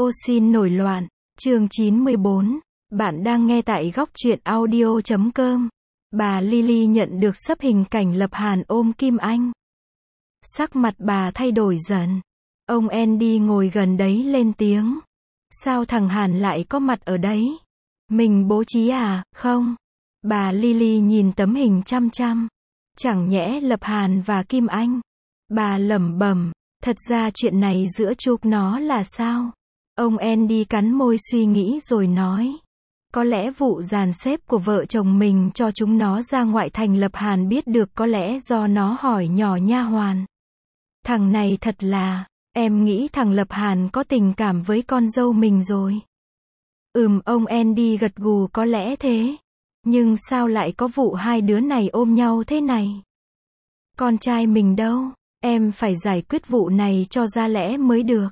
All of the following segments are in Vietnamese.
Ô xin nổi loạn, chương 94. Bạn đang nghe tại góc truyện audio.com. Bà Lily nhận được sấp hình cảnh Lập Hàn ôm Kim Anh. Sắc mặt bà thay đổi dần. Ông Andy ngồi gần đấy lên tiếng. Sao thằng Hàn lại có mặt ở đấy? Mình bố trí à, không? Bà Lily nhìn tấm hình chăm chăm. Chẳng nhẽ Lập Hàn và Kim Anh? Bà lẩm bẩm, thật ra chuyện này giữa chúng nó là sao? Ông Andy cắn môi suy nghĩ rồi nói. Có lẽ vụ dàn xếp của vợ chồng mình cho chúng nó ra ngoại thành Lập Hàn biết được, có lẽ do nó hỏi nhỏ nha hoàn. Thằng này thật là, em nghĩ thằng Lập Hàn có tình cảm với con dâu mình rồi. Ông Andy gật gù, có lẽ thế. Nhưng sao lại có vụ hai đứa này ôm nhau thế này? Con trai mình đâu? Em phải giải quyết vụ này cho ra lẽ mới được.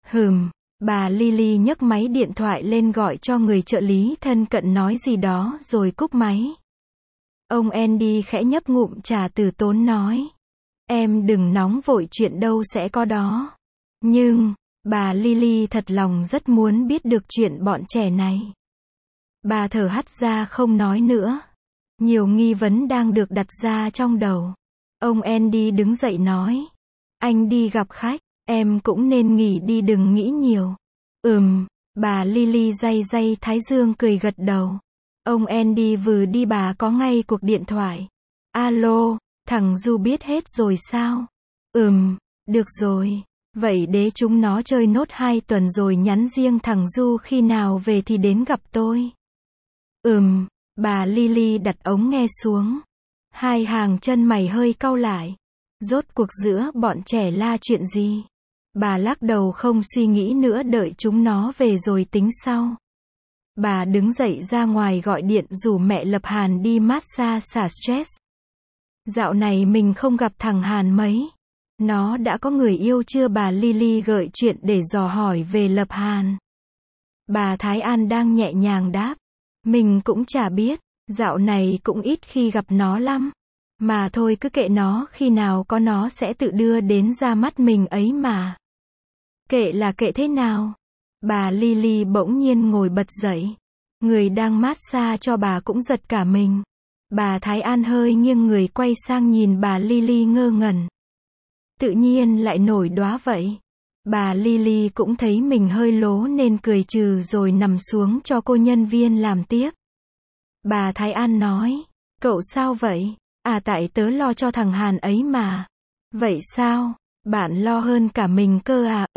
Bà Lily nhấc máy điện thoại lên gọi cho người trợ lý thân cận nói gì đó rồi cúp máy. Ông Andy khẽ nhấp ngụm trà từ tốn nói. Em đừng nóng vội, chuyện đâu sẽ có đó. Nhưng, bà Lily thật lòng rất muốn biết được chuyện bọn trẻ này. Bà thở hắt ra không nói nữa. Nhiều nghi vấn đang được đặt ra trong đầu. Ông Andy đứng dậy nói. Anh đi gặp khách, em cũng nên nghỉ đi, đừng nghĩ nhiều. Bà Lily day day thái dương cười gật đầu. Ông Andy vừa đi bà có ngay cuộc điện thoại. Alo, thằng Du biết hết rồi sao? Được rồi. Vậy để chúng nó chơi nốt 2 tuần rồi nhắn riêng thằng Du khi nào về thì đến gặp tôi. Bà Lily đặt ống nghe xuống. Hai hàng chân mày hơi cau lại. Rốt cuộc giữa bọn trẻ la chuyện gì? Bà lắc đầu không suy nghĩ nữa, đợi chúng nó về rồi tính sau. Bà đứng dậy ra ngoài gọi điện rủ mẹ Lập Hàn đi massage xả stress. Dạo này mình không gặp thằng Hàn mấy. Nó đã có người yêu chưa? Bà Lily gợi chuyện để dò hỏi về Lập Hàn. Bà Thái An đang nhẹ nhàng đáp. Mình cũng chả biết, dạo này cũng ít khi gặp nó lắm. Mà thôi cứ kệ nó, khi nào có nó sẽ tự đưa đến ra mắt mình ấy mà. Kệ là kệ thế nào? Bà Lily bỗng nhiên ngồi bật dậy. Người đang massage cho bà cũng giật cả mình. Bà Thái An hơi nghiêng người quay sang nhìn bà Lily ngơ ngẩn. Tự nhiên lại nổi đóa vậy. Bà Lily cũng thấy mình hơi lố nên cười trừ rồi nằm xuống cho cô nhân viên làm tiếp. Bà Thái An nói. Cậu sao vậy? À, tại tớ lo cho thằng Hàn ấy mà. Vậy sao? Bạn lo hơn cả mình cơ à?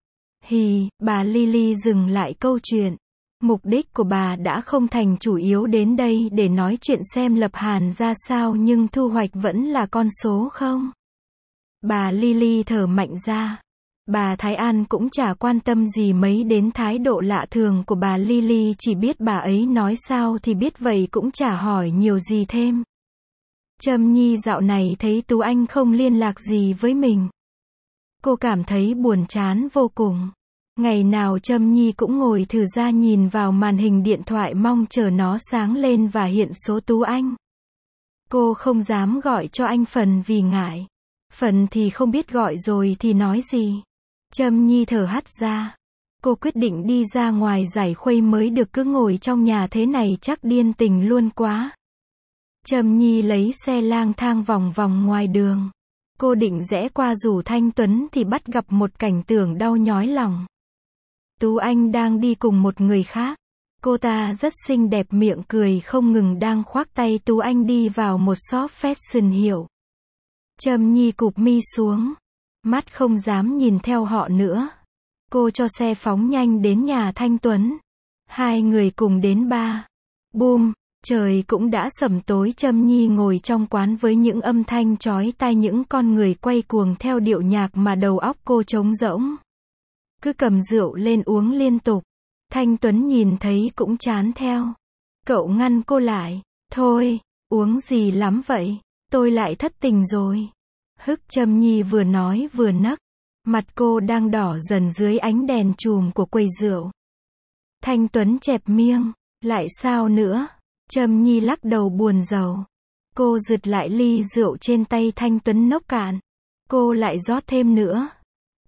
Bà Lily dừng lại câu chuyện. Mục đích của bà đã không thành chủ yếu đến đây để nói chuyện xem Lập Hàn ra sao, nhưng thu hoạch vẫn là con số không? Bà Lily thở mạnh ra. Bà Thái An cũng chả quan tâm gì mấy đến thái độ lạ thường của bà Lily, chỉ biết bà ấy nói sao thì biết vậy, cũng chả hỏi nhiều gì thêm. Trâm Nhi dạo này thấy Tú Anh không liên lạc gì với mình. Cô cảm thấy buồn chán vô cùng. Ngày nào Trâm Nhi cũng ngồi thử ra nhìn vào màn hình điện thoại mong chờ nó sáng lên và hiện số Tú Anh. Cô không dám gọi cho anh, phần vì ngại, phần thì không biết gọi rồi thì nói gì. Trâm Nhi thở hắt ra. Cô quyết định đi ra ngoài giải khuây mới được, cứ ngồi trong nhà thế này chắc điên tình luôn quá. Trâm Nhi lấy xe lang thang vòng vòng ngoài đường. Cô định rẽ qua rủ Thanh Tuấn thì bắt gặp một cảnh tượng đau nhói lòng. Tú Anh đang đi cùng một người khác. Cô ta rất xinh đẹp, miệng cười không ngừng, đang khoác tay Tú Anh đi vào một shop fashion hiệu. Trâm Nhi cụp mi xuống. Mắt không dám nhìn theo họ nữa. Cô cho xe phóng nhanh đến nhà Thanh Tuấn. Hai người cùng đến bar. Boom, trời cũng đã sẩm tối. Trâm Nhi ngồi trong quán với những âm thanh chói tai, những con người quay cuồng theo điệu nhạc mà đầu óc cô trống rỗng. Cứ cầm rượu lên uống liên tục. Thanh Tuấn nhìn thấy cũng chán theo. Cậu ngăn cô lại. Thôi, uống gì lắm vậy? Tôi lại thất tình rồi. Trâm Nhi vừa nói vừa nấc. Mặt cô đang đỏ dần dưới ánh đèn chùm của quầy rượu. Thanh Tuấn chẹp miệng. Lại sao nữa? Trâm Nhi lắc đầu buồn rầu. Cô giật lại ly rượu trên tay Thanh Tuấn, nốc cạn. Cô lại rót thêm nữa.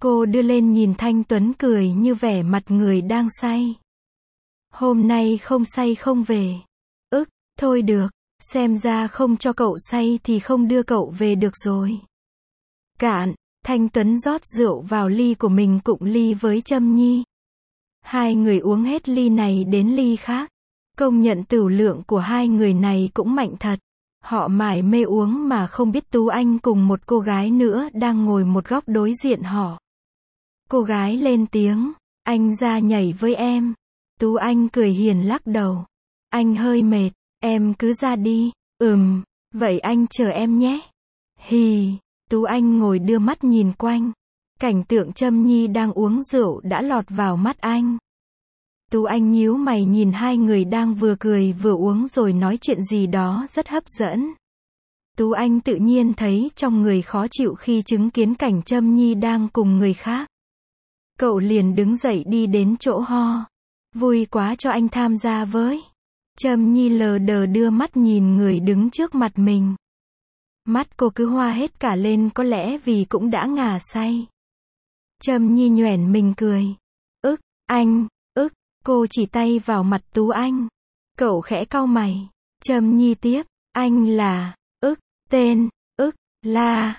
Cô đưa lên nhìn Thanh Tuấn cười như vẻ mặt người đang say. Hôm nay không say không về. Thôi được, xem ra không cho cậu say thì không đưa cậu về được rồi. Cạn, Thanh Tuấn rót rượu vào ly của mình cụng ly với Trâm Nhi. Hai người uống hết ly này đến ly khác. Công nhận tửu lượng của hai người này cũng mạnh thật. Họ mải mê uống mà không biết Tú Anh cùng một cô gái nữa đang ngồi một góc đối diện họ. Cô gái lên tiếng, anh ra nhảy với em. Tú Anh cười hiền lắc đầu. Anh hơi mệt, em cứ ra đi. Vậy anh chờ em nhé. Hì, Tú Anh ngồi đưa mắt nhìn quanh. Cảnh tượng Trâm Nhi đang uống rượu đã lọt vào mắt anh. Tú Anh nhíu mày nhìn hai người đang vừa cười vừa uống rồi nói chuyện gì đó rất hấp dẫn. Tú Anh tự nhiên thấy trong người khó chịu khi chứng kiến cảnh Trâm Nhi đang cùng người khác. Cậu liền đứng dậy đi đến chỗ ho. Vui quá cho anh tham gia với. Trâm Nhi lờ đờ đưa mắt nhìn người đứng trước mặt mình. Mắt cô cứ hoa hết cả lên có lẽ vì cũng đã ngà say. Trâm Nhi nhoẻn mình cười. Anh, cô chỉ tay vào mặt Tú Anh. Cậu khẽ cau mày. Trâm Nhi tiếp, anh là, tên, la,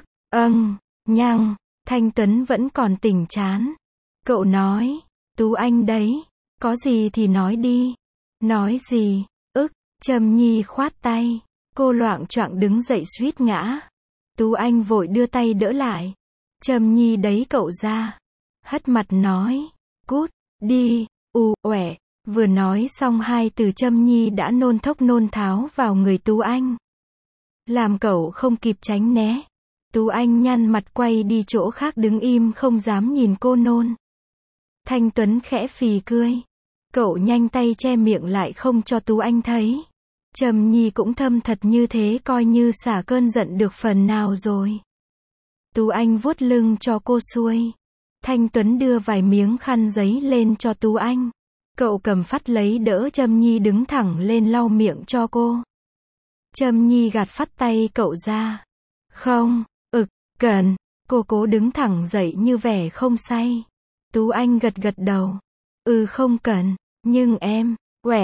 nhăng. Thanh Tuấn vẫn còn tỉnh chán. Cậu nói, Tú Anh đấy, có gì thì nói đi. Nói gì, Trâm Nhi khoát tay. Cô loạng choạng đứng dậy suýt ngã. Tú Anh vội đưa tay đỡ lại. Trâm Nhi đấy cậu ra. Hất mặt nói, cút, đi, uể. Vừa nói xong hai từ Trâm Nhi đã nôn thốc nôn tháo vào người Tú Anh. Làm cậu không kịp tránh né. Tú Anh nhăn mặt quay đi chỗ khác đứng im không dám nhìn cô nôn. Thanh Tuấn khẽ phì cười. Cậu nhanh tay che miệng lại không cho Tú Anh thấy. Trâm Nhi cũng thâm thật như thế coi như xả cơn giận được phần nào rồi. Tú Anh vuốt lưng cho cô xuôi. Thanh Tuấn đưa vài miếng khăn giấy lên cho Tú Anh. Cậu cầm phắt lấy đỡ Trâm Nhi đứng thẳng lên lau miệng cho cô. Trâm Nhi gạt phắt tay cậu ra. Không, cần. Cô cố đứng thẳng dậy như vẻ không say. Tú Anh gật gật đầu. Không cần, nhưng em,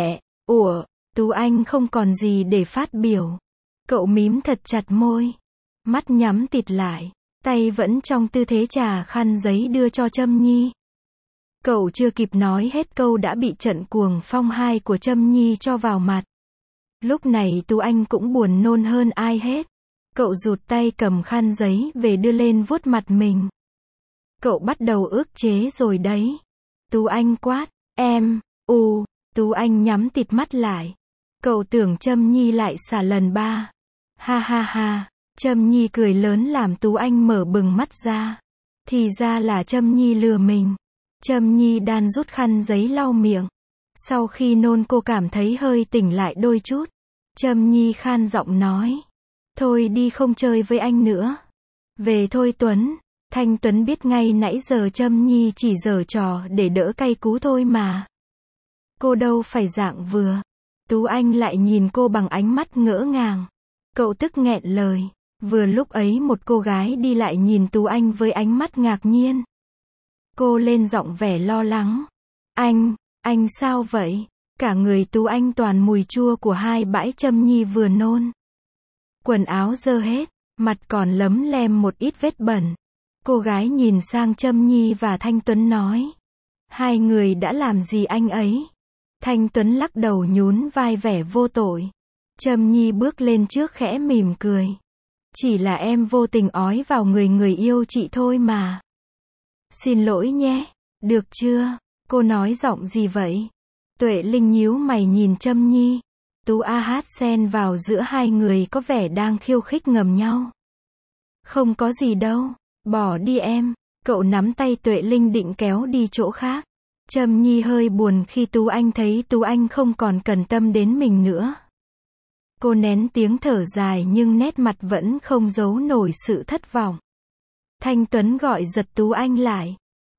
Tú Anh không còn gì để phát biểu. Cậu mím thật chặt môi. Mắt nhắm tịt lại. Tay vẫn trong tư thế trả khăn giấy đưa cho Trâm Nhi. Cậu chưa kịp nói hết câu đã bị trận cuồng phong hai của Trâm Nhi cho vào mặt. Lúc này Tú Anh cũng buồn nôn hơn ai hết. Cậu rụt tay cầm khăn giấy về đưa lên vuốt mặt mình. Cậu bắt đầu ức chế rồi đấy. Tú Anh quát, em, Tú Anh nhắm tịt mắt lại. Cậu tưởng Trâm Nhi lại xả lần ba. Ha ha ha, Trâm Nhi cười lớn làm Tú Anh mở bừng mắt ra. Thì ra là Trâm Nhi lừa mình. Trâm Nhi đan rút khăn giấy lau miệng. Sau khi nôn cô cảm thấy hơi tỉnh lại đôi chút. Trâm Nhi khan giọng nói. Thôi đi không chơi với anh nữa. Về thôi Tuấn. Thanh Tuấn biết ngay nãy giờ Trâm Nhi chỉ giở trò để đỡ cay cú thôi mà. Cô đâu phải dạng vừa. Tú Anh lại nhìn cô bằng ánh mắt ngỡ ngàng. Cậu tức nghẹn lời. Vừa lúc ấy một cô gái đi lại nhìn Tú Anh với ánh mắt ngạc nhiên. Cô lên giọng vẻ lo lắng. Anh sao vậy? Cả người Tú Anh toàn mùi chua của hai bãi Trâm Nhi vừa nôn. Quần áo dơ hết, mặt còn lấm lem một ít vết bẩn. Cô gái nhìn sang Trâm Nhi và Thanh Tuấn nói. Hai người đã làm gì anh ấy? Thanh Tuấn lắc đầu nhún vai vẻ vô tội. Trâm Nhi bước lên trước khẽ mỉm cười. Chỉ là em vô tình ói vào người yêu chị thôi mà. Xin lỗi nhé. Được chưa? Cô nói giọng gì vậy? Tuệ Linh nhíu mày nhìn Trâm Nhi. Tú A Hát xen vào giữa hai người có vẻ đang khiêu khích ngầm nhau. Không có gì đâu. Bỏ đi em. Cậu nắm tay Tuệ Linh định kéo đi chỗ khác. Trâm Nhi hơi buồn khi Tú Anh thấy Tú Anh không còn cần tâm đến mình nữa. Cô nén tiếng thở dài nhưng nét mặt vẫn không giấu nổi sự thất vọng. Thanh Tuấn gọi giật Tú Anh lại.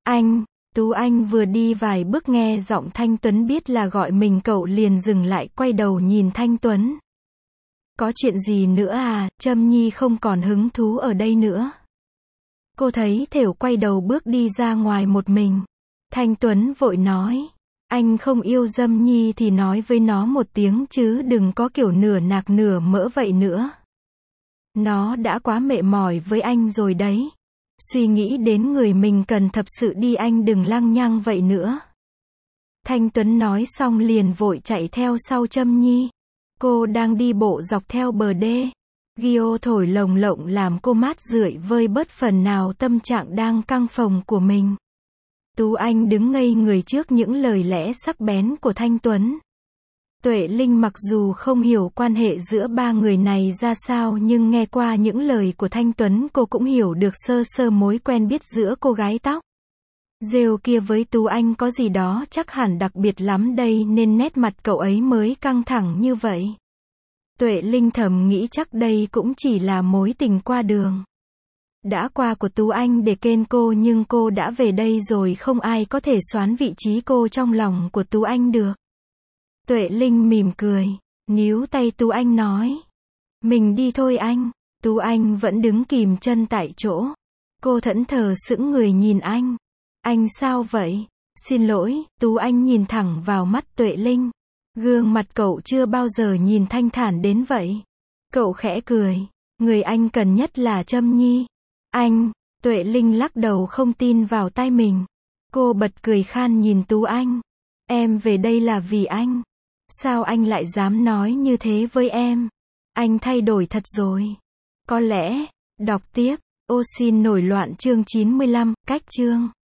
Tú Anh vừa đi vài bước nghe giọng Thanh Tuấn biết là gọi mình cậu liền dừng lại quay đầu nhìn Thanh Tuấn. Có chuyện gì nữa à? Trâm Nhi không còn hứng thú ở đây nữa. Cô thấy thều quay đầu bước đi ra ngoài một mình. Thanh Tuấn vội nói. Anh không yêu Dâm Nhi thì nói với nó một tiếng chứ đừng có kiểu nửa nạc nửa mỡ vậy nữa. Nó đã quá mệt mỏi với anh rồi đấy. Suy nghĩ đến người mình cần thật sự đi, anh đừng lăng nhăng vậy nữa. Thanh Tuấn nói xong liền vội chạy theo sau Trâm Nhi. Cô đang đi bộ dọc theo bờ đê. Gio thổi lồng lộng làm cô mát rượi vơi bớt phần nào tâm trạng đang căng phồng của mình. Tú Anh đứng ngây người trước những lời lẽ sắc bén của Thanh Tuấn. Tuệ Linh mặc dù không hiểu quan hệ giữa ba người này ra sao nhưng nghe qua những lời của Thanh Tuấn cô cũng hiểu được sơ sơ mối quen biết giữa cô gái tóc rêu kia với Tú Anh có gì đó chắc hẳn đặc biệt lắm đây nên nét mặt cậu ấy mới căng thẳng như vậy. Tuệ Linh thầm nghĩ chắc đây cũng chỉ là mối tình qua đường. Đã qua của Tú Anh để kên cô nhưng cô đã về đây rồi, không ai có thể soán vị trí cô trong lòng của Tú Anh được. Tuệ Linh mỉm cười, níu tay Tú Anh nói. Mình đi thôi anh. Tú Anh vẫn đứng kìm chân tại chỗ. Cô thẫn thờ sững người nhìn anh. Anh sao vậy? Xin lỗi, Tú Anh nhìn thẳng vào mắt Tuệ Linh. Gương mặt cậu chưa bao giờ nhìn thanh thản đến vậy. Cậu khẽ cười. Người anh cần nhất là Trâm Nhi. Anh, Tuệ Linh lắc đầu không tin vào tai mình. Cô bật cười khan nhìn Tú Anh. Em về đây là vì anh. Sao anh lại dám nói như thế với em? Anh thay đổi thật rồi. Có lẽ, đọc tiếp, ô xin nổi loạn chương 95, cách chương.